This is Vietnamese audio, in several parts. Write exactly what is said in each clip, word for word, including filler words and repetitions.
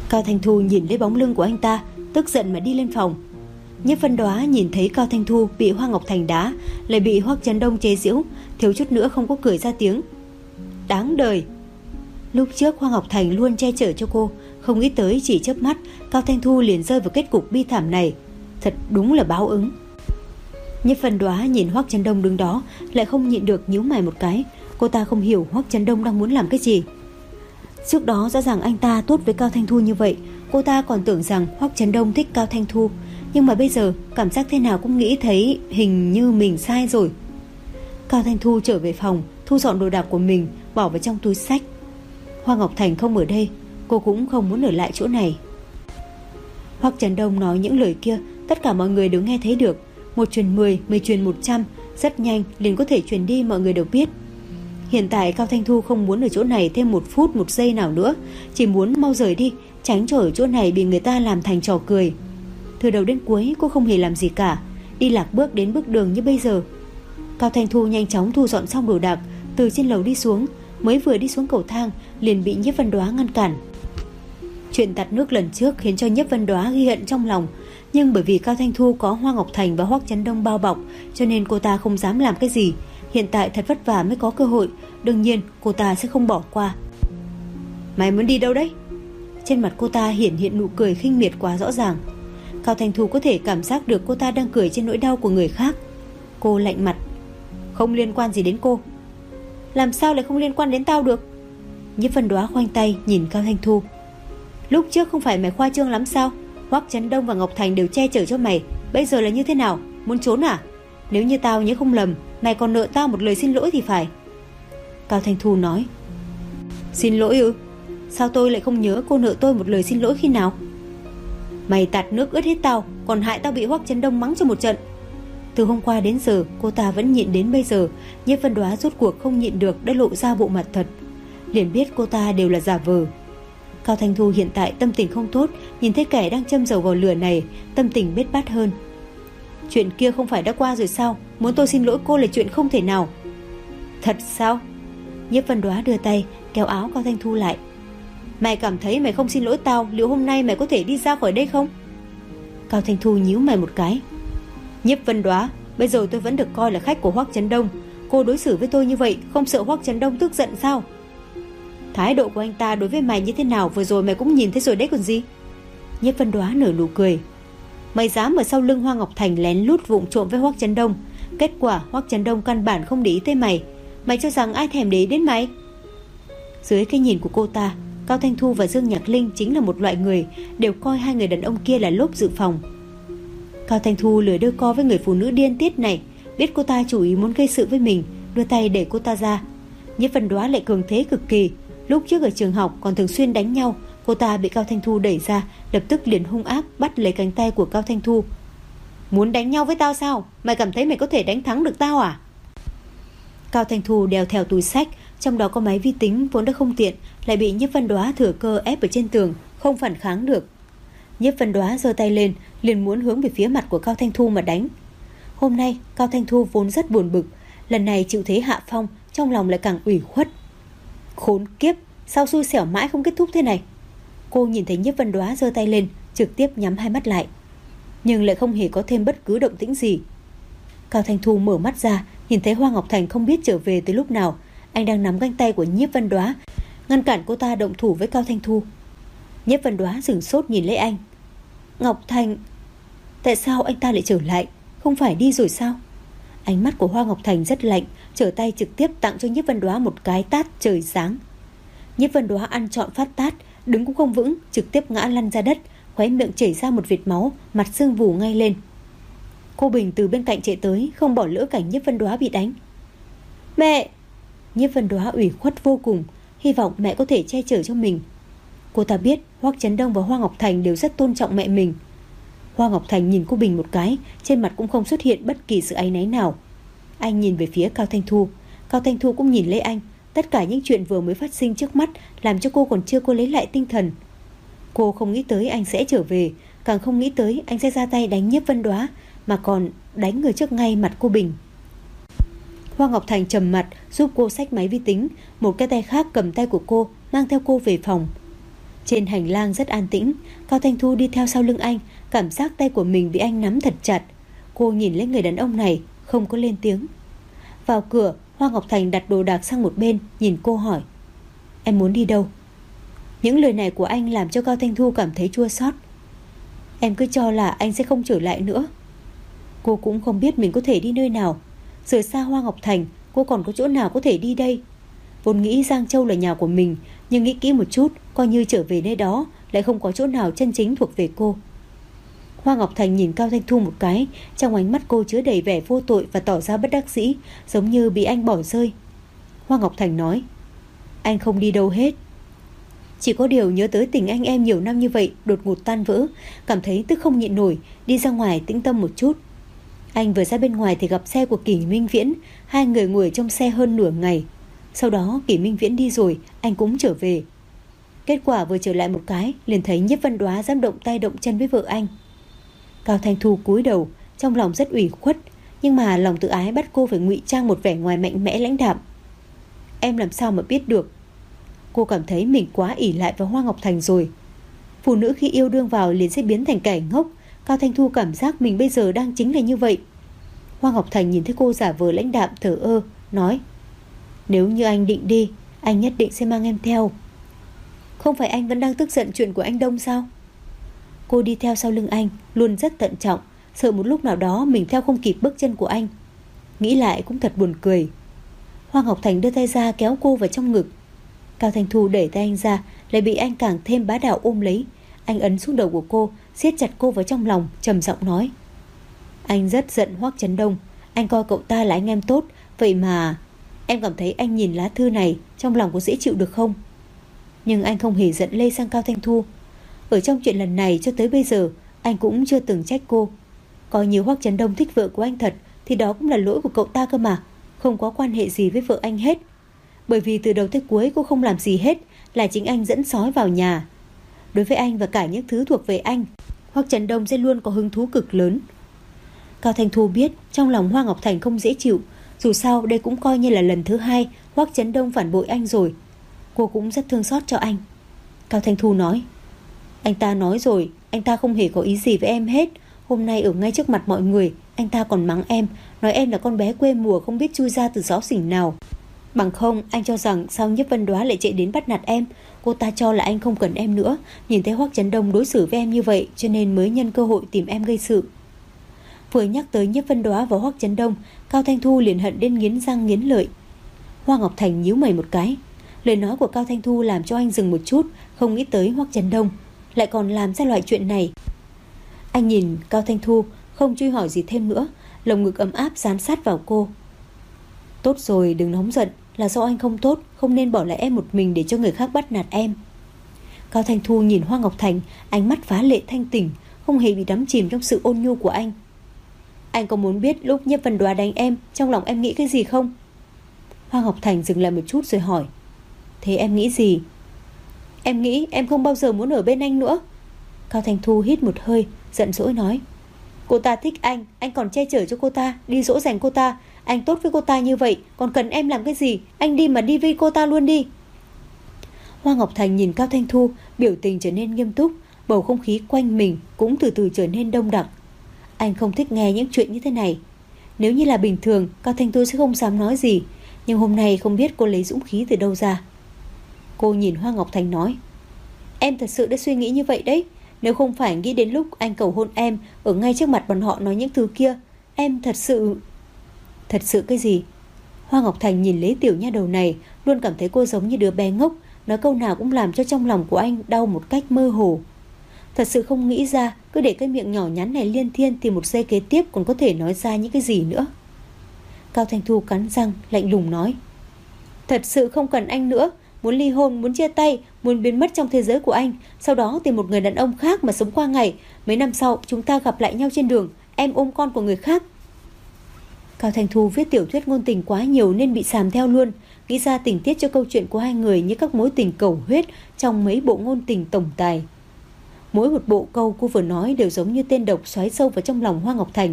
Cao Thanh Thu nhìn lấy bóng lưng của anh ta, tức giận mà đi lên phòng. Nhiếp Vân Đoá nhìn thấy Cao Thanh Thu bị Hoa Ngọc Thành đá, lại bị Hoắc Chấn Đông chế giễu, thiếu chút nữa không có cười ra tiếng. Đáng đời. Lúc trước Hoa Ngọc Thành luôn che chở cho cô, không nghĩ tới chỉ chớp mắt Cao Thanh Thu liền rơi vào kết cục bi thảm này. Thật đúng là báo ứng. Nhiếp Vân Đoá nhìn Hoắc Chấn Đông đứng đó, lại không nhịn được nhíu mày một cái. Cô ta không hiểu Hoắc Chấn Đông đang muốn làm cái gì. Trước đó rõ ràng anh ta tốt với Cao Thanh Thu như vậy, cô ta còn tưởng rằng Hoắc Chấn Đông thích Cao Thanh Thu, nhưng mà bây giờ cảm giác thế nào cũng nghĩ thấy hình như mình sai rồi. Cao Thanh Thu trở về phòng, thu dọn đồ đạc của mình, bỏ vào trong túi xách. Hoa Ngọc Thành không ở đây, cô cũng không muốn ở lại chỗ này. Hoắc Chấn Đông nói những lời kia, tất cả mọi người đều nghe thấy được. Một truyền mười, mười truyền một trăm, rất nhanh liền có thể truyền đi, mọi người đều biết. Hiện tại Cao Thanh Thu không muốn ở chỗ này thêm một phút một giây nào nữa, chỉ muốn mau rời đi, tránh cho ở chỗ này bị người ta làm thành trò cười. Từ đầu đến cuối cô không hề làm gì cả, đi lạc bước đến bước đường như bây giờ. Cao Thanh Thu nhanh chóng thu dọn xong đồ đạc, từ trên lầu đi xuống, mới vừa đi xuống cầu thang liền bị Nhiếp Vân Đoá ngăn cản. Chuyện tạt nước lần trước khiến cho Nhiếp Vân Đoá ghi hận trong lòng, nhưng bởi vì Cao Thanh Thu có Hoa Ngọc Thành và Hoắc Chấn Đông bao bọc, cho nên cô ta không dám làm cái gì. Hiện tại thật vất vả mới có cơ hội, đương nhiên cô ta sẽ không bỏ qua. Mày muốn đi đâu đấy? Trên mặt cô ta hiển hiện nụ cười khinh miệt quá rõ ràng. Cao Thanh Thu có thể cảm giác được cô ta đang cười trên nỗi đau của người khác. Cô lạnh mặt. Không liên quan gì đến cô. Làm sao lại không liên quan đến tao được? Nhiếp Vân Đoá khoanh tay nhìn Cao Thanh Thu. Lúc trước không phải mày khoa trương lắm sao? Hoắc Chấn Đông và Ngọc Thành đều che chở cho mày, bây giờ là như thế nào? Muốn trốn à? Nếu như tao nhớ không lầm, mày còn nợ tao một lời xin lỗi thì phải. Cao Thanh Thu nói. Xin lỗi ư? Sao tôi lại không nhớ cô nợ tôi một lời xin lỗi khi nào? Mày tạt nước ướt hết tao, còn hại tao bị Hoắc Chấn Đông mắng cho một trận. Từ hôm qua đến giờ cô ta vẫn nhịn đến bây giờ. Nhiếp Vân Đoá rốt cuộc không nhịn được, đã lộ ra bộ mặt thật, liền biết cô ta đều là giả vờ. Cao Thanh Thu hiện tại tâm tình không tốt, nhìn thấy kẻ đang châm dầu vào lửa này, tâm tình bết bát hơn. Chuyện kia không phải đã qua rồi sao? Muốn tôi xin lỗi cô là chuyện không thể nào. Thật sao? Nhiếp Vân Đoá đưa tay kéo áo Cao Thanh Thu lại. Mày cảm thấy mày không xin lỗi tao, liệu hôm nay mày có thể đi ra khỏi đây không? Cao Thanh Thu nhíu mày một cái. Nhiếp Vân Đoá, bây giờ tôi vẫn được coi là khách của Hoắc Chấn Đông, cô đối xử với tôi như vậy, không sợ Hoắc Chấn Đông tức giận sao? Thái độ của anh ta đối với mày như thế nào vừa rồi mày cũng nhìn thấy rồi đấy còn gì. Nhiếp Vân Đoá nở nụ cười. Mày dám ở sau lưng Hoa Ngọc Thành lén lút vụng trộm với Hoắc Chấn Đông, kết quả Hoắc Chấn Đông căn bản không để ý tới mày. Mày cho rằng ai thèm để ý đến mày? Dưới cái nhìn của cô ta, Cao Thanh Thu và Dương Nhạc Linh chính là một loại người, đều coi hai người đàn ông kia là lốp dự phòng. Cao Thanh Thu lười đưa co với người phụ nữ điên tiết này, biết cô ta chủ ý muốn gây sự với mình, đưa tay để cô ta ra. Nhiếp Vân Đoá lại cường thế cực kỳ, lúc trước ở trường học còn thường xuyên đánh nhau. Cô ta bị Cao Thanh Thu đẩy ra, lập tức liền hung ác bắt lấy cánh tay của Cao Thanh Thu. Muốn đánh nhau với tao sao? Mày cảm thấy mày có thể đánh thắng được tao à? Cao Thanh Thu đeo theo túi xách, trong đó có máy vi tính vốn đã không tiện, lại bị Nhiếp Vân Đoá thừa cơ ép ở trên tường, không phản kháng được. Nhiếp Vân Đoá giơ tay lên, liền muốn hướng về phía mặt của Cao Thanh Thu mà đánh. Hôm nay Cao Thanh Thu vốn rất buồn bực, lần này chịu thế hạ phong, trong lòng lại càng ủy khuất. Khốn kiếp, sao xui xẻo mãi không kết thúc thế này? Cô nhìn thấy Nhiếp Vân Đoá giơ tay lên, trực tiếp nhắm hai mắt lại, nhưng lại không hề có thêm bất cứ động tĩnh gì. Cao Thanh Thu mở mắt ra, nhìn thấy Hoa Ngọc Thành không biết trở về từ lúc nào, anh đang nắm cánh tay của Nhiếp Vân Đoá, ngăn cản cô ta động thủ với Cao Thanh Thu. Nhiếp Vân Đoá sửng sốt nhìn lấy anh. Ngọc Thành, tại sao anh ta lại trở lại? Không phải đi rồi sao? Ánh mắt của Hoa Ngọc Thành rất lạnh, trở tay trực tiếp tặng cho Nhiếp Vân Đoá một cái tát trời giáng. Nhiếp Vân Đoá ăn trọn phát tát, đứng cũng không vững, trực tiếp ngã lăn ra đất, khóe miệng chảy ra một vệt máu, mặt sưng vù ngay lên. Cô Bình từ bên cạnh chạy tới, không bỏ lỡ cảnh Nhiếp Vân Đoá bị đánh. Mẹ! Nhiếp Vân Đoá ủy khuất vô cùng, hy vọng mẹ có thể che chở cho mình. Cô ta biết Hoắc Chấn Đông và Hoa Ngọc Thành đều rất tôn trọng mẹ mình. Hoa Ngọc Thành nhìn cô Bình một cái, trên mặt cũng không xuất hiện bất kỳ sự áy náy nào. Anh nhìn về phía Cao Thanh Thu, Cao Thanh Thu cũng nhìn lấy anh. Tất cả những chuyện vừa mới phát sinh trước mắt làm cho cô còn chưa có lấy lại tinh thần. Cô không nghĩ tới anh sẽ trở về, càng không nghĩ tới anh sẽ ra tay đánh Nhiếp Vân Đoá, mà còn đánh người trước ngay mặt cô Bình. Hoa Ngọc Thành trầm mặt giúp cô xách máy vi tính, một cái tay khác cầm tay của cô mang theo cô về phòng. Trên hành lang rất an tĩnh, Cao Thanh Thu đi theo sau lưng anh, cảm giác tay của mình bị anh nắm thật chặt. Cô nhìn lên người đàn ông này, không có lên tiếng. Vào cửa, Hoa Ngọc Thành đặt đồ đạc sang một bên, nhìn cô hỏi: Em muốn đi đâu? Những lời này của anh làm cho Cao Thanh Thu cảm thấy chua xót. Em cứ cho là anh sẽ không trở lại nữa. Cô cũng không biết mình có thể đi nơi nào. Rời xa Hoa Ngọc Thành, cô còn có chỗ nào có thể đi đây? Vốn nghĩ Giang Châu là nhà của mình, nhưng nghĩ kỹ một chút, coi như trở về nơi đó lại không có chỗ nào chân chính thuộc về cô. Hoa Ngọc Thành nhìn Cao Thanh Thu một cái, trong ánh mắt cô chứa đầy vẻ vô tội và tỏ ra bất đắc dĩ, giống như bị anh bỏ rơi. Hoa Ngọc Thành nói: Anh không đi đâu hết. Chỉ có điều nhớ tới tình anh em nhiều năm như vậy đột ngột tan vỡ, cảm thấy tức không nhịn nổi, đi ra ngoài tĩnh tâm một chút. Anh vừa ra bên ngoài thì gặp xe của Kỷ Minh Viễn, hai người ngồi trong xe hơn nửa ngày. Sau đó Kỷ Minh Viễn đi rồi, anh cũng trở về. Kết quả vừa trở lại một cái, liền thấy Nhiếp Văn Đoá dám động tay động chân với vợ anh. Cao Thanh Thu cúi đầu, trong lòng rất ủy khuất, nhưng mà lòng tự ái bắt cô phải ngụy trang một vẻ ngoài mạnh mẽ lãnh đạm. Em làm sao mà biết được? Cô cảm thấy mình quá ỷ lại vào Hoa Ngọc Thành rồi. Phụ nữ khi yêu đương vào liền sẽ biến thành kẻ ngốc. Cao Thanh Thu cảm giác mình bây giờ đang chính là như vậy. Hoa Ngọc Thành nhìn thấy cô giả vờ lãnh đạm thờ ơ, nói: Nếu như anh định đi, anh nhất định sẽ mang em theo. Không phải anh vẫn đang tức giận chuyện của anh Đông sao? Cô đi theo sau lưng anh, luôn rất thận trọng, sợ một lúc nào đó mình theo không kịp bước chân của anh. Nghĩ lại cũng thật buồn cười. Hoa Ngọc Thành đưa tay ra kéo cô vào trong ngực. Cao Thanh Thu đẩy tay anh ra, lại bị anh càng thêm bá đạo ôm lấy. Anh ấn xuống đầu của cô, siết chặt cô vào trong lòng, trầm giọng nói: Anh rất giận Hoắc Chấn Đông. Anh coi cậu ta là anh em tốt, vậy mà em cảm thấy anh nhìn lá thư này trong lòng có dễ chịu được không? Nhưng anh không hề giận lây sang Cao Thanh Thu. Ở trong chuyện lần này cho tới bây giờ, anh cũng chưa từng trách cô. Coi như Hoắc Chấn Đông thích vợ của anh thật, thì đó cũng là lỗi của cậu ta cơ mà, không có quan hệ gì với vợ anh hết. Bởi vì từ đầu tới cuối cô không làm gì hết, là chính anh dẫn sói vào nhà. Đối với anh và cả những thứ thuộc về anh, Hoắc Chấn Đông sẽ luôn có hứng thú cực lớn. Cao Thanh Thu biết trong lòng Hoa Ngọc Thành không dễ chịu. Dù sao đây cũng coi như là lần thứ hai Hoắc Chấn Đông phản bội anh rồi. Cô cũng rất thương xót cho anh. Cao Thanh Thu nói: Anh ta nói rồi, anh ta không hề có ý gì với em hết. Hôm nay ở ngay trước mặt mọi người, anh ta còn mắng em, nói em là con bé quê mùa không biết chui ra từ xó xỉnh nào. Bằng không anh cho rằng sao Nhiếp Văn Đoá lại chạy đến bắt nạt em. Cô ta cho là anh không cần em nữa, nhìn thấy Hoắc Chấn Đông đối xử với em như vậy, cho nên mới nhân cơ hội tìm em gây sự. Vừa nhắc tới Nhiếp Văn Đoá và Hoắc Chấn Đông, Cao Thanh Thu liền hận đến nghiến răng nghiến lợi. Hoa Ngọc Thành nhíu mày một cái. Lời nói của Cao Thanh Thu làm cho anh dừng một chút, không nghĩ tới Hoắc Chấn Đông lại còn làm ra loại chuyện này. Anh nhìn Cao Thanh Thu, không truy hỏi gì thêm nữa, lồng ngực ấm áp dán sát vào cô. Tốt rồi, đừng nóng giận, là do anh không tốt, không nên bỏ lại em một mình để cho người khác bắt nạt em. Cao Thanh Thu nhìn Hoa Ngọc Thành, ánh mắt phá lệ thanh tỉnh, không hề bị đắm chìm trong sự ôn nhu của anh. Anh có muốn biết lúc Nhiếp Văn Đoá đánh em, trong lòng em nghĩ cái gì không? Hoa Ngọc Thành dừng lại một chút rồi hỏi: Thế em nghĩ gì? Em nghĩ em không bao giờ muốn ở bên anh nữa. Cao Thanh Thu hít một hơi, giận dỗi nói: Cô ta thích anh, anh còn che chở cho cô ta, đi dỗ dành cô ta. Anh tốt với cô ta như vậy, còn cần em làm cái gì? Anh đi mà đi với cô ta luôn đi. Hoa Ngọc Thành nhìn Cao Thanh Thu, biểu tình trở nên nghiêm túc, bầu không khí quanh mình cũng từ từ trở nên đông đặc. Anh không thích nghe những chuyện như thế này. Nếu như là bình thường, Cao Thanh Thu sẽ không dám nói gì, nhưng hôm nay không biết cô lấy dũng khí từ đâu ra. Cô nhìn Hoa Ngọc Thành nói: Em thật sự đã suy nghĩ như vậy đấy. Nếu không phải nghĩ đến lúc anh cầu hôn em ở ngay trước mặt bọn họ nói những thứ kia, em thật sự... Thật sự cái gì? Hoa Ngọc Thành nhìn lấy tiểu nha đầu này, luôn cảm thấy cô giống như đứa bé ngốc, nói câu nào cũng làm cho trong lòng của anh đau một cách mơ hồ. Thật sự không nghĩ ra, cứ để cái miệng nhỏ nhắn này liên thiên thì một giây kế tiếp còn có thể nói ra những cái gì nữa. Cao Thanh Thu cắn răng, lạnh lùng nói: Thật sự không cần anh nữa, muốn ly hôn, muốn chia tay, muốn biến mất trong thế giới của anh, sau đó tìm một người đàn ông khác mà sống qua ngày. Mấy năm sau chúng ta gặp lại nhau trên đường, em ôm con của người khác. Cao Thanh Thu viết tiểu thuyết ngôn tình quá nhiều nên bị xàm theo luôn, nghĩ ra tình tiết cho câu chuyện của hai người như các mối tình cầu huyết trong mấy bộ ngôn tình tổng tài. Mỗi một bộ câu cô vừa nói đều giống như tên độc xoáy sâu vào trong lòng Hoa Ngọc Thành.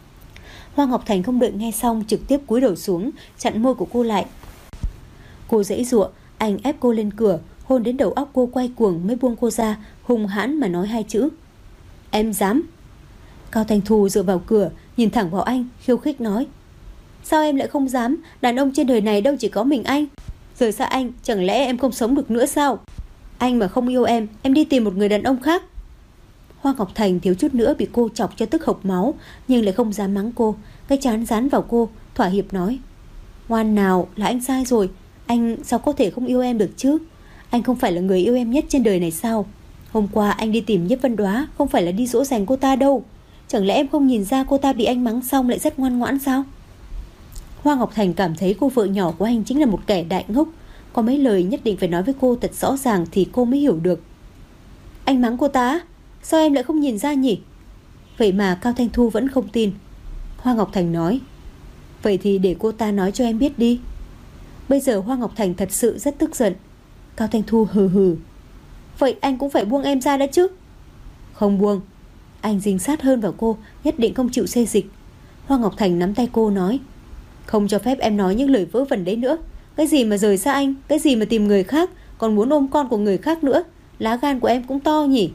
Hoa Ngọc Thành không đợi nghe xong, trực tiếp cúi đầu xuống chặn môi của cô lại. Cô giãy giụa, anh ép cô lên cửa, hôn đến đầu óc cô quay cuồng mới buông cô ra, hung hãn mà nói hai chữ: Em dám. Cao Thanh Thu dựa vào cửa, nhìn thẳng vào anh, khiêu khích nói: Sao em lại không dám? Đàn ông trên đời này đâu chỉ có mình anh. Rời xa anh, chẳng lẽ em không sống được nữa sao? Anh mà không yêu em, em đi tìm một người đàn ông khác. Hoa Ngọc Thành thiếu chút nữa bị cô chọc cho tức hộc máu, nhưng lại không dám mắng cô. Cái trán dán vào cô, thỏa hiệp nói: Ngoan nào, là anh sai rồi. Anh sao có thể không yêu em được chứ? Anh không phải là người yêu em nhất trên đời này sao? Hôm qua anh đi tìm Nhiếp Vân Đoá không phải là đi dỗ dành cô ta đâu. Chẳng lẽ em không nhìn ra cô ta bị anh mắng xong lại rất ngoan ngoãn sao? Hoa Ngọc Thành cảm thấy cô vợ nhỏ của anh chính là một kẻ đại ngốc. Có mấy lời nhất định phải nói với cô thật rõ ràng thì cô mới hiểu được. Anh mắng cô ta? Sao em lại không nhìn ra nhỉ? Vậy mà Cao Thanh Thu vẫn không tin. Hoa Ngọc Thành nói: Vậy thì để cô ta nói cho em biết đi. Bây giờ Hoa Ngọc Thành thật sự rất tức giận. Cao Thanh Thu hừ hừ: Vậy anh cũng phải buông em ra đã chứ? Không buông. Anh dính sát hơn vào cô, nhất định không chịu xê dịch. Hoa Ngọc Thành nắm tay cô nói: Không cho phép em nói những lời vớ vẩn đấy nữa. Cái gì mà rời xa anh, cái gì mà tìm người khác, còn muốn ôm con của người khác nữa. Lá gan của em cũng to nhỉ.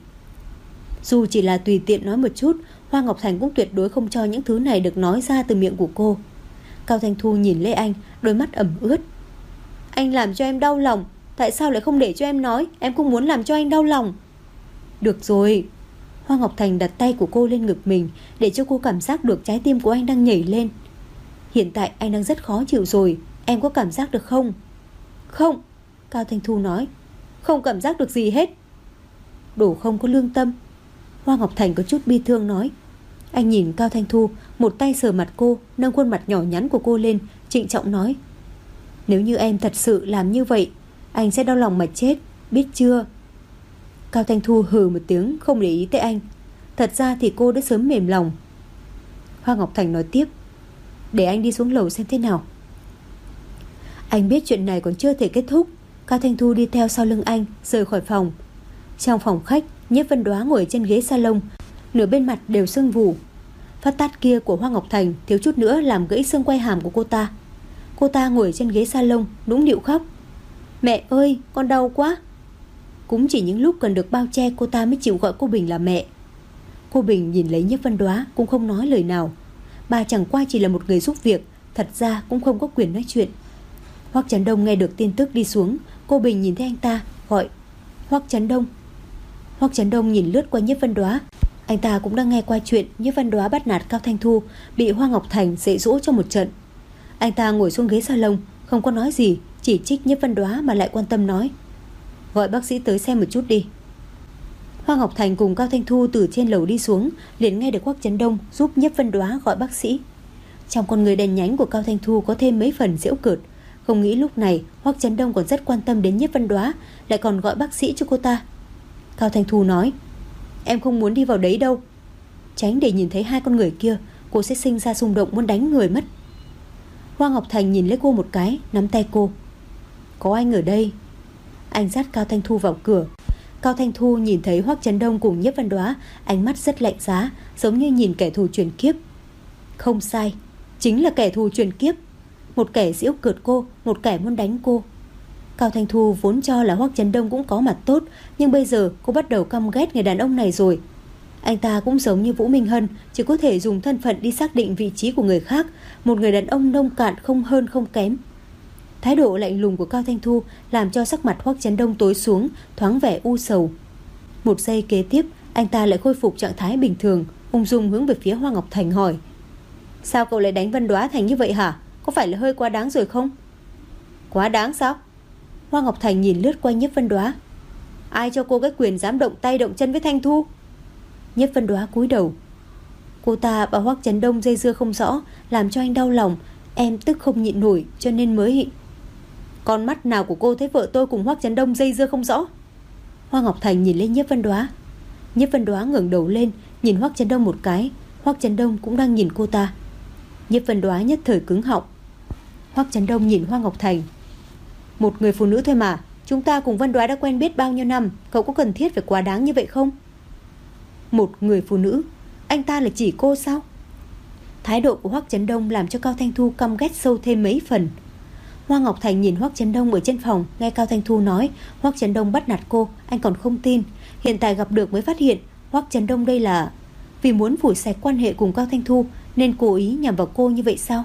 Dù chỉ là tùy tiện nói một chút, Hoa Ngọc Thành cũng tuyệt đối không cho những thứ này được nói ra từ miệng của cô. Cao Thanh Thu nhìn Lê Anh, đôi mắt ẩm ướt. Anh làm cho em đau lòng. Tại sao lại không để cho em nói? Em cũng muốn làm cho anh đau lòng. Được rồi. Hoa Ngọc Thành đặt tay của cô lên ngực mình, để cho cô cảm giác được trái tim của anh đang nhảy lên. Hiện tại anh đang rất khó chịu rồi. Em có cảm giác được không? Không. Cao Thanh Thu nói: Không cảm giác được gì hết. Đồ không có lương tâm. Hoa Ngọc Thành có chút bi thương nói. Anh nhìn Cao Thanh Thu, một tay sờ mặt cô, nâng khuôn mặt nhỏ nhắn của cô lên, trịnh trọng nói: Nếu như em thật sự làm như vậy, anh sẽ đau lòng mà chết, biết chưa? Cao Thanh Thu hừ một tiếng, không để ý tới anh. Thật ra thì cô đã sớm mềm lòng. Hoa Ngọc Thành nói tiếp: Để anh đi xuống lầu xem thế nào. Anh biết chuyện này còn chưa thể kết thúc. Cao Thanh Thu đi theo sau lưng anh, rời khỏi phòng. Trong phòng khách, Nhiếp Vân Đoá ngồi trên ghế salon, nửa bên mặt đều sưng vù. Phát tát kia của Hoa Ngọc Thành thiếu chút nữa làm gãy xương quai hàm của cô ta. Cô ta ngồi trên ghế salon, nũng nịu khóc: Mẹ ơi, con đau quá. Cũng chỉ những lúc cần được bao che, cô ta mới chịu gọi cô Bình là mẹ. Cô Bình nhìn lấy Nhiếp Vân Đoá cũng không nói lời nào. Bà chẳng qua chỉ là một người giúp việc, thật ra cũng không có quyền nói chuyện. Hoắc Chấn Đông nghe được tin tức đi xuống. Cô Bình nhìn thấy anh ta, gọi: Hoắc Chấn Đông. Hoắc Chấn Đông nhìn lướt qua Nhiếp Vân Đoá. Anh ta cũng đang nghe qua chuyện Nhiếp Vân Đoá bắt nạt Cao Thanh Thu, bị Hoa Ngọc Thành dạy dỗ cho một trận. Anh ta ngồi xuống ghế salon, không có nói gì, chỉ trích Nhiếp Vân Đoá mà lại quan tâm nói: Gọi bác sĩ tới xem một chút đi. Hoa Ngọc Thành cùng Cao Thanh Thu từ trên lầu đi xuống, liền nghe được Hoắc Chấn Đông giúp Nhiếp Vân Đoá gọi bác sĩ. Trong con người đèn nhánh của Cao Thanh Thu có thêm mấy phần giễu cợt. Không nghĩ lúc này Hoắc Chấn Đông còn rất quan tâm đến Nhiếp Vân Đoá, lại còn gọi bác sĩ cho cô ta. Cao Thanh Thu nói: Em không muốn đi vào đấy đâu. Tránh để nhìn thấy hai con người kia, cô sẽ sinh ra xung động muốn đánh người mất. Hoa Ngọc Thành nhìn lấy cô một cái, nắm tay cô: Có anh ở đây. Anh dắt Cao Thanh Thu vào cửa. Cao Thanh Thu nhìn thấy Hoắc Chấn Đông cùng Nhiếp Vân Đoá, ánh mắt rất lạnh giá, giống như nhìn kẻ thù truyền kiếp. Không sai, chính là kẻ thù truyền kiếp. Một kẻ giễu cợt cô, một kẻ muốn đánh cô. Cao Thanh Thu vốn cho là Hoắc Chấn Đông cũng có mặt tốt, nhưng bây giờ cô bắt đầu căm ghét người đàn ông này rồi. Anh ta cũng giống như Vũ Minh Hân, chỉ có thể dùng thân phận đi xác định vị trí của người khác. Một người đàn ông nông cạn, không hơn không kém. Thái độ lạnh lùng của Cao Thanh Thu làm cho sắc mặt Hoắc Chấn Đông tối xuống, thoáng vẻ u sầu. Một giây kế tiếp, anh ta lại khôi phục trạng thái bình thường, ung dung hướng về phía Hoa Ngọc Thành hỏi: Sao cậu lại đánh Vân Đoá thành như vậy hả? Có phải là hơi quá đáng rồi không? Quá đáng sao? Hoa Ngọc Thành nhìn lướt qua Nhiếp Vân Đoá. Ai cho cô cái quyền dám động tay động chân với Thanh Thu? Nhiếp Vân Đoá cúi đầu. Cô ta bảo Hoắc Chấn Đông dây dưa không rõ, làm cho anh đau lòng. Em tức không nhịn nổi cho nên mới... Con mắt nào của cô thấy vợ tôi cùng Hoắc Chấn Đông dây dưa không rõ? Hoa Ngọc Thành nhìn lên Nhiếp Vân Đoá. Nhiếp Vân Đoá ngẩng đầu lên, nhìn Hoắc Chấn Đông một cái. Hoắc Chấn Đông cũng đang nhìn cô ta. Nhiếp Vân Đoá nhất thời cứng họng. Hoắc Chấn Đông nhìn Hoa Ngọc Thành. Một người phụ nữ thôi mà, chúng ta cùng Vân Đoá đã quen biết bao nhiêu năm, cậu có cần thiết phải quá đáng như vậy không? Một người phụ nữ? Anh ta là chỉ cô sao? Thái độ của Hoắc Chấn Đông làm cho Cao Thanh Thu căm ghét sâu thêm mấy phần. Hoa Ngọc Thành nhìn Hoắc Chấn Đông ở trên phòng, nghe Cao Thanh Thu nói Hoắc Chấn Đông bắt nạt cô, anh còn không tin. Hiện tại gặp được mới phát hiện Hoắc Chấn Đông đây là vì muốn phủi sạch quan hệ cùng Cao Thanh Thu nên cố ý nhằm vào cô như vậy sao?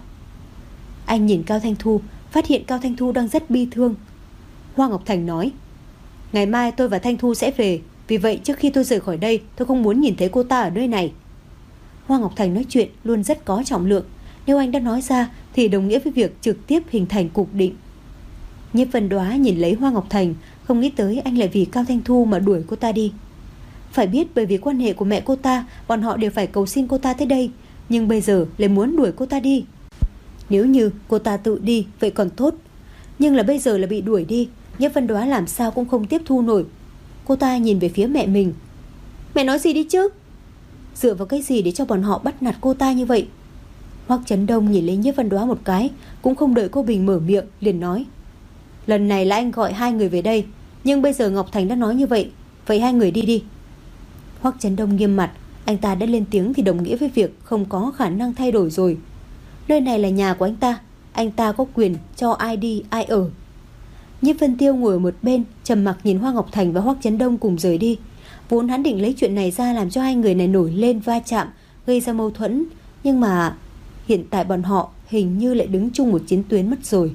Anh nhìn Cao Thanh Thu, phát hiện Cao Thanh Thu đang rất bi thương. Hoa Ngọc Thành nói: ngày mai tôi và Thanh Thu sẽ về, vì vậy trước khi tôi rời khỏi đây, tôi không muốn nhìn thấy cô ta ở nơi này. Hoa Ngọc Thành nói chuyện luôn rất có trọng lượng, nếu anh đã nói ra thì đồng nghĩa với việc trực tiếp hình thành cục định. Nhiếp Vân Đoá nhìn lấy Hoa Ngọc Thành, không nghĩ tới anh lại vì Cao Thanh Thu mà đuổi cô ta đi. Phải biết bởi vì quan hệ của mẹ cô ta, bọn họ đều phải cầu xin cô ta tới đây, nhưng bây giờ lại muốn đuổi cô ta đi. Nếu như cô ta tự đi vậy còn tốt, nhưng là bây giờ là bị đuổi đi, Nhiếp Vân Đoá làm sao cũng không tiếp thu nổi. Cô ta nhìn về phía mẹ mình. Mẹ nói gì đi chứ? Dựa vào cái gì để cho bọn họ bắt nạt cô ta như vậy? Hoắc Chấn Đông nhìn lấy Nhiếp Vân Đoá một cái, cũng không đợi cô Bình mở miệng, liền nói: lần này là anh gọi hai người về đây, nhưng bây giờ Ngọc Thành đã nói như vậy, vậy hai người đi đi. Hoắc Chấn Đông nghiêm mặt, anh ta đã lên tiếng thì đồng nghĩa với việc không có khả năng thay đổi rồi. Nơi này là nhà của anh ta, anh ta có quyền cho ai đi ai ở. Nhiếp Vân Tiêu ngồi ở một bên, trầm mặc nhìn Hoa Ngọc Thành và Hoắc Chấn Đông cùng rời đi. Vốn hắn định lấy chuyện này ra làm cho hai người này nổi lên va chạm, gây ra mâu thuẫn, nhưng mà hiện tại bọn họ hình như lại đứng chung một chiến tuyến mất rồi.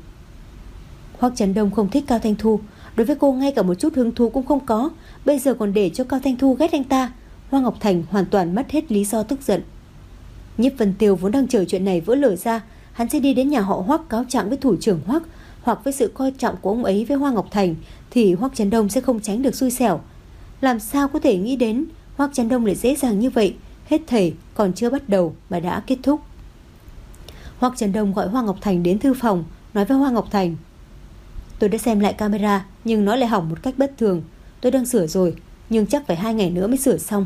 Hoắc Chấn Đông không thích Cao Thanh Thu, đối với cô ngay cả một chút hứng thú cũng không có, bây giờ còn để cho Cao Thanh Thu ghét anh ta. Hoa Ngọc Thành hoàn toàn mất hết lý do tức giận. Nhiếp Vân Tiêu vốn đang chờ chuyện này vỡ lở ra, hắn sẽ đi đến nhà họ Hoắc cáo trạng với thủ trưởng Hoắc, hoặc với sự coi trọng của ông ấy với Hoa Ngọc Thành thì Hoắc Chấn Đông sẽ không tránh được xui xẻo. Làm sao có thể nghĩ đến Hoắc Chấn Đông lại dễ dàng như vậy, hết thảy còn chưa bắt đầu mà đã kết thúc. Hoắc Chấn Đông gọi Hoa Ngọc Thành đến thư phòng, nói với Hoa Ngọc Thành: tôi đã xem lại camera nhưng nó lại hỏng một cách bất thường, tôi đang sửa rồi, nhưng chắc phải hai ngày nữa mới sửa xong.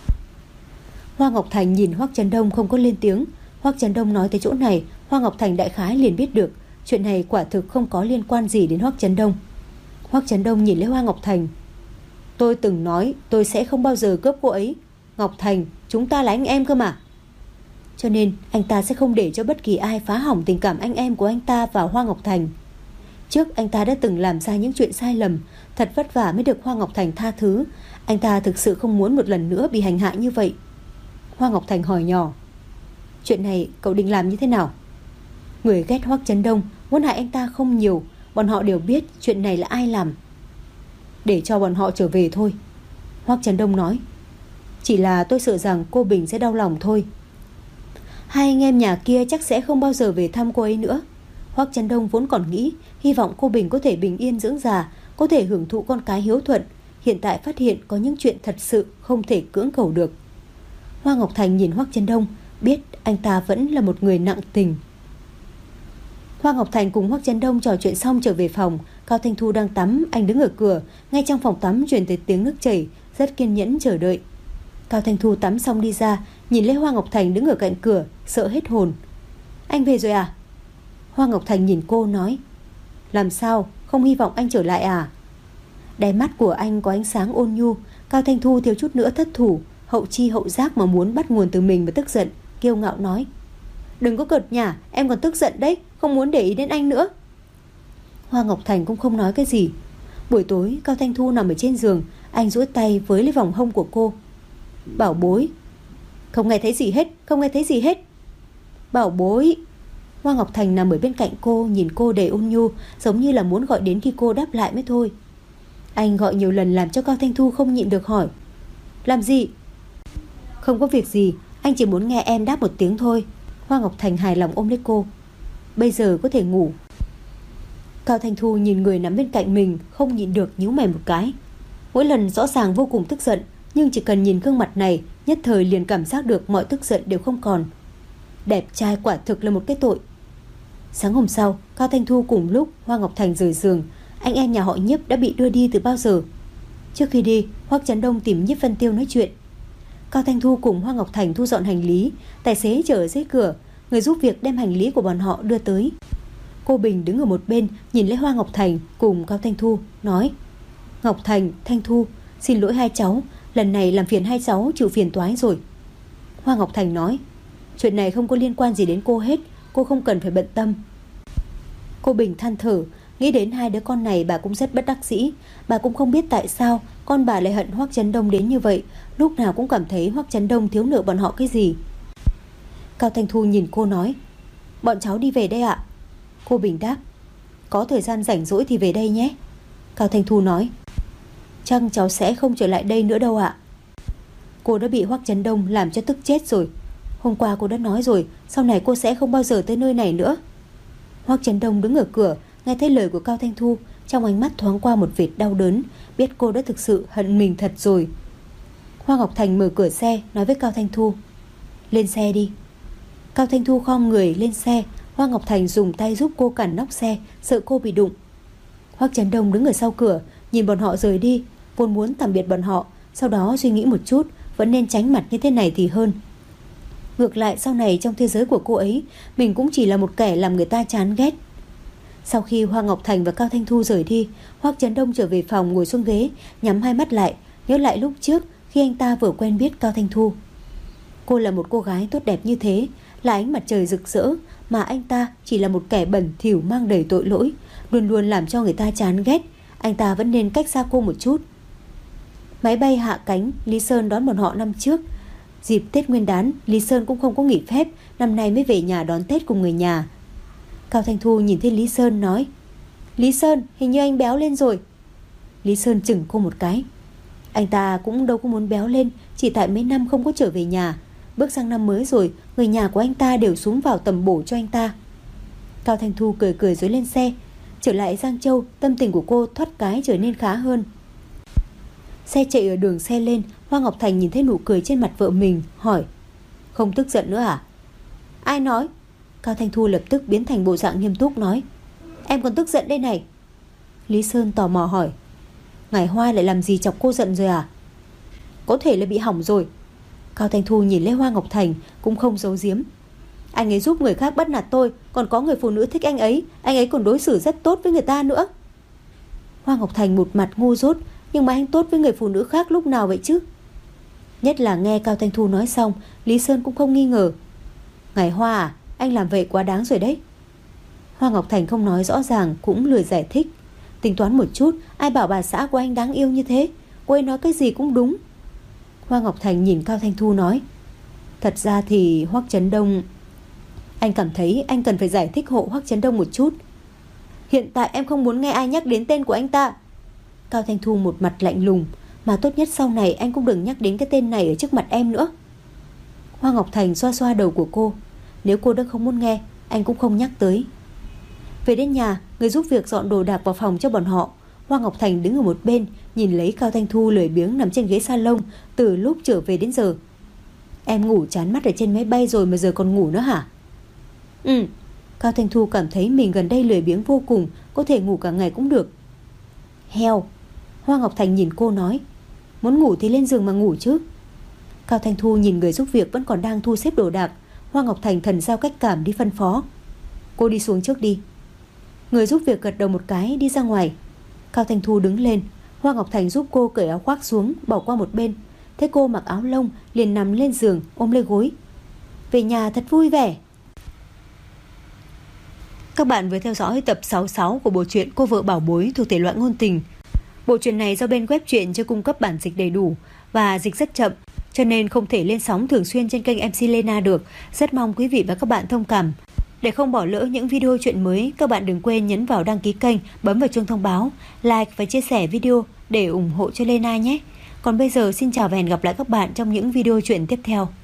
Hoa Ngọc Thành nhìn Hoắc Chấn Đông không có lên tiếng. Hoắc Chấn Đông nói tới chỗ này, Hoa Ngọc Thành đại khái liền biết được chuyện này quả thực không có liên quan gì đến Hoắc Chấn Đông. Hoắc Chấn Đông nhìn lấy Hoa Ngọc Thành: tôi từng nói tôi sẽ không bao giờ cướp cô ấy. Ngọc Thành, chúng ta là anh em cơ mà. Cho nên anh ta sẽ không để cho bất kỳ ai phá hỏng tình cảm anh em của anh ta và Hoa Ngọc Thành. Trước anh ta đã từng làm ra những chuyện sai lầm, thật vất vả mới được Hoa Ngọc Thành tha thứ. Anh ta thực sự không muốn một lần nữa bị hành hạ như vậy. Hoa Ngọc Thành hỏi nhỏ: chuyện này cậu định làm như thế nào? Người ghét Hoắc Chấn Đông muốn hại anh ta không nhiều, bọn họ đều biết chuyện này là ai làm. Để cho bọn họ trở về thôi, Hoắc Chấn Đông nói. Chỉ là tôi sợ rằng cô Bình sẽ đau lòng thôi. Hai anh em nhà kia chắc sẽ không bao giờ về thăm cô ấy nữa. Hoắc Chấn Đông vốn còn nghĩ hy vọng cô Bình có thể bình yên dưỡng già, có thể hưởng thụ con cái hiếu thuận. Hiện tại phát hiện có những chuyện thật sự không thể cưỡng cầu được. Hoa Ngọc Thành nhìn Hoắc Chấn Đông, biết anh ta vẫn là một người nặng tình. Hoa Ngọc Thành cùng Hoắc Chấn Đông trò chuyện xong trở về phòng. Cao Thanh Thu đang tắm, anh đứng ở cửa. Ngay trong phòng tắm truyền tới tiếng nước chảy, rất kiên nhẫn chờ đợi. Cao Thanh Thu tắm xong đi ra, nhìn lấy Hoa Ngọc Thành đứng ở cạnh cửa, sợ hết hồn. Anh về rồi à? Hoa Ngọc Thành nhìn cô nói: làm sao, không hy vọng anh trở lại à? Đáy mắt của anh có ánh sáng ôn nhu. Cao Thanh Thu thiếu chút nữa thất thủ, hậu chi hậu giác mà muốn bắt nguồn từ mình mà tức giận, kiêu ngạo nói: đừng có cợt nhả, em còn tức giận đấy, không muốn để ý đến anh nữa. Hoa Ngọc Thành cũng không nói cái gì. Buổi tối Cao Thanh Thu nằm ở trên giường, anh duỗi tay với lấy vòng hông của cô. Bảo bối. Không nghe thấy gì hết, không nghe thấy gì hết. Bảo bối. Hoa Ngọc Thành nằm ở bên cạnh cô, nhìn cô đầy ôn nhu, giống như là muốn gọi đến khi cô đáp lại mới thôi. Anh gọi nhiều lần làm cho Cao Thanh Thu không nhịn được hỏi: làm gì? Không có việc gì, anh chỉ muốn nghe em đáp một tiếng thôi. Hoa Ngọc Thành hài lòng ôm lấy cô. Bây giờ có thể ngủ. Cao Thanh Thu nhìn người nằm bên cạnh mình, không nhịn được nhíu mày một cái. Mỗi lần rõ ràng vô cùng tức giận, nhưng chỉ cần nhìn gương mặt này, nhất thời liền cảm giác được mọi tức giận đều không còn. Đẹp trai quả thực là một cái tội. Sáng hôm sau, Cao Thanh Thu cùng lúc Hoa Ngọc Thành rời giường. Anh em nhà họ Nhiếp đã bị đưa đi từ bao giờ. Trước khi đi, Hoắc Chấn Đông tìm Nhiếp Vân Tiêu nói chuyện. Cao Thanh Thu cùng Hoa Ngọc Thành thu dọn hành lý. Tài xế chờ ở dưới cửa, người giúp việc đem hành lý của bọn họ đưa tới. Cô Bình đứng ở một bên nhìn lấy Hoa Ngọc Thành cùng Cao Thanh Thu, nói: Ngọc Thành, Thanh Thu, xin lỗi hai cháu, lần này làm phiền hai cháu chịu phiền toái rồi. Hoa Ngọc Thành nói: chuyện này không có liên quan gì đến cô hết, cô không cần phải bận tâm. Cô Bình than thở, nghĩ đến hai đứa con này bà cũng rất bất đắc dĩ. Bà cũng không biết tại sao con bà lại hận Hoắc Chấn Đông đến như vậy, lúc nào cũng cảm thấy Hoắc Chấn Đông thiếu nợ bọn họ cái gì. Cao Thanh Thu nhìn cô nói, bọn cháu đi về đây ạ. Cô Bình đáp, có thời gian rảnh rỗi thì về đây nhé. Cao Thanh Thu nói, chắc cháu sẽ không trở lại đây nữa đâu ạ. Cô đã bị Hoắc Chấn Đông làm cho tức chết rồi. Hôm qua cô đã nói rồi, sau này cô sẽ không bao giờ tới nơi này nữa. Hoắc Chấn Đông đứng ở cửa, nghe thấy lời của Cao Thanh Thu, trong ánh mắt thoáng qua một vệt đau đớn, biết cô đã thực sự hận mình thật rồi. Hoa Ngọc Thành mở cửa xe, nói với Cao Thanh Thu, lên xe đi. Cao Thanh Thu khom người lên xe. Hoa Ngọc Thành dùng tay giúp cô cản nóc xe, sợ cô bị đụng. Hoắc Chấn Đông đứng ở sau cửa, nhìn bọn họ rời đi, vốn muốn tạm biệt bọn họ, sau đó suy nghĩ một chút, vẫn nên tránh mặt như thế này thì hơn. Ngược lại sau này trong thế giới của cô ấy, mình cũng chỉ là một kẻ làm người ta chán ghét. Sau khi Hoa Ngọc Thành và Cao Thanh Thu rời đi, Hoắc Chấn Đông trở về phòng, ngồi xuống ghế, nhắm hai mắt lại, nhớ lại lúc trước khi anh ta vừa quen biết Cao Thanh Thu. Cô là một cô gái tốt đẹp như thế, là ánh mặt trời rực rỡ, mà anh ta chỉ là một kẻ bẩn thỉu mang đầy tội lỗi, luôn luôn làm cho người ta chán ghét. Anh ta vẫn nên cách xa cô một chút. Máy bay hạ cánh, Lý Sơn đón bọn họ năm trước. Dịp Tết Nguyên đán, Lý Sơn cũng không có nghỉ phép, năm nay mới về nhà đón Tết cùng người nhà. Cao Thanh Thu nhìn thấy Lý Sơn nói, Lý Sơn, hình như anh béo lên rồi. Lý Sơn chừng cô một cái. Anh ta cũng đâu có muốn béo lên, chỉ tại mấy năm không có trở về nhà. Bước sang năm mới rồi, người nhà của anh ta đều xuống vào tầm bổ cho anh ta. Cao Thanh Thu cười cười rồi lên xe. Trở lại Giang Châu, tâm tình của cô thoát cái trở nên khá hơn. Xe chạy ở đường xe lên, Hoa Ngọc Thành nhìn thấy nụ cười trên mặt vợ mình, hỏi, không tức giận nữa à? Ai nói? Cao Thanh Thu lập tức biến thành bộ dạng nghiêm túc nói, em còn tức giận đây này. Lý Sơn tò mò hỏi, Ngải Hoa lại làm gì chọc cô giận rồi à? Có thể là bị hỏng rồi. Cao Thanh Thu nhìn lên Hoa Ngọc Thành, cũng không giấu giếm. Anh ấy giúp người khác bắt nạt tôi, còn có người phụ nữ thích anh ấy, anh ấy còn đối xử rất tốt với người ta nữa. Hoa Ngọc Thành một mặt ngu dốt, nhưng mà anh tốt với người phụ nữ khác lúc nào vậy chứ? Nhất là nghe Cao Thanh Thu nói xong, Lý Sơn cũng không nghi ngờ. Ngải Hoa à, anh làm vậy quá đáng rồi đấy. Hoa Ngọc Thành không nói rõ ràng, cũng lười giải thích. Tính toán một chút, ai bảo bà xã của anh đáng yêu như thế, cô ấy nói cái gì cũng đúng. Hoa Ngọc Thành nhìn Cao Thanh Thu nói, thật ra thì Hoắc Chấn Đông, anh cảm thấy anh cần phải giải thích hộ Hoắc Chấn Đông một chút. Hiện tại em không muốn nghe ai nhắc đến tên của anh ta. Cao Thanh Thu một mặt lạnh lùng, mà tốt nhất sau này anh cũng đừng nhắc đến cái tên này ở trước mặt em nữa. Hoa Ngọc Thành xoa xoa đầu của cô, nếu cô đã không muốn nghe, anh cũng không nhắc tới. Về đến nhà, người giúp việc dọn đồ đạc vào phòng cho bọn họ. Hoa Ngọc Thành đứng ở một bên, nhìn lấy Cao Thanh Thu lười biếng nằm trên ghế salon từ lúc trở về đến giờ. Em ngủ chán mắt ở trên máy bay rồi mà giờ còn ngủ nữa hả? Ừ. Cao Thanh Thu cảm thấy mình gần đây lười biếng vô cùng, có thể ngủ cả ngày cũng được. Heo. Hoa Ngọc Thành nhìn cô nói, muốn ngủ thì lên giường mà ngủ chứ. Cao Thanh Thu nhìn người giúp việc vẫn còn đang thu xếp đồ đạc. Hoa Ngọc Thành thần giao cách cảm đi phân phó, cô đi xuống trước đi. Người giúp việc gật đầu một cái đi ra ngoài. Cao Thanh Thu đứng lên, Hoa Ngọc Thành giúp cô cởi áo khoác xuống, bỏ qua một bên. Thấy cô mặc áo lông, liền nằm lên giường ôm lấy gối. Về nhà thật vui vẻ. Các bạn vừa theo dõi tập sáu mươi sáu của bộ truyện Cô vợ bảo bối thuộc thể loại ngôn tình. Bộ truyện này do bên web truyện chưa cung cấp bản dịch đầy đủ và dịch rất chậm, cho nên không thể lên sóng thường xuyên trên kênh em xê Lena được. Rất mong quý vị và các bạn thông cảm. Để không bỏ lỡ những video truyện mới, các bạn đừng quên nhấn vào đăng ký kênh, bấm vào chuông thông báo, like và chia sẻ video để ủng hộ cho Lena nhé. Còn bây giờ xin chào và hẹn gặp lại các bạn trong những video truyện tiếp theo.